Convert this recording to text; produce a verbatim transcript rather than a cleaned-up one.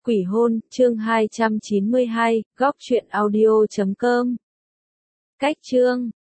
Quỷ hôn, chương hai trăm chín mươi hai, góc truyện audio chấm com. Cách chương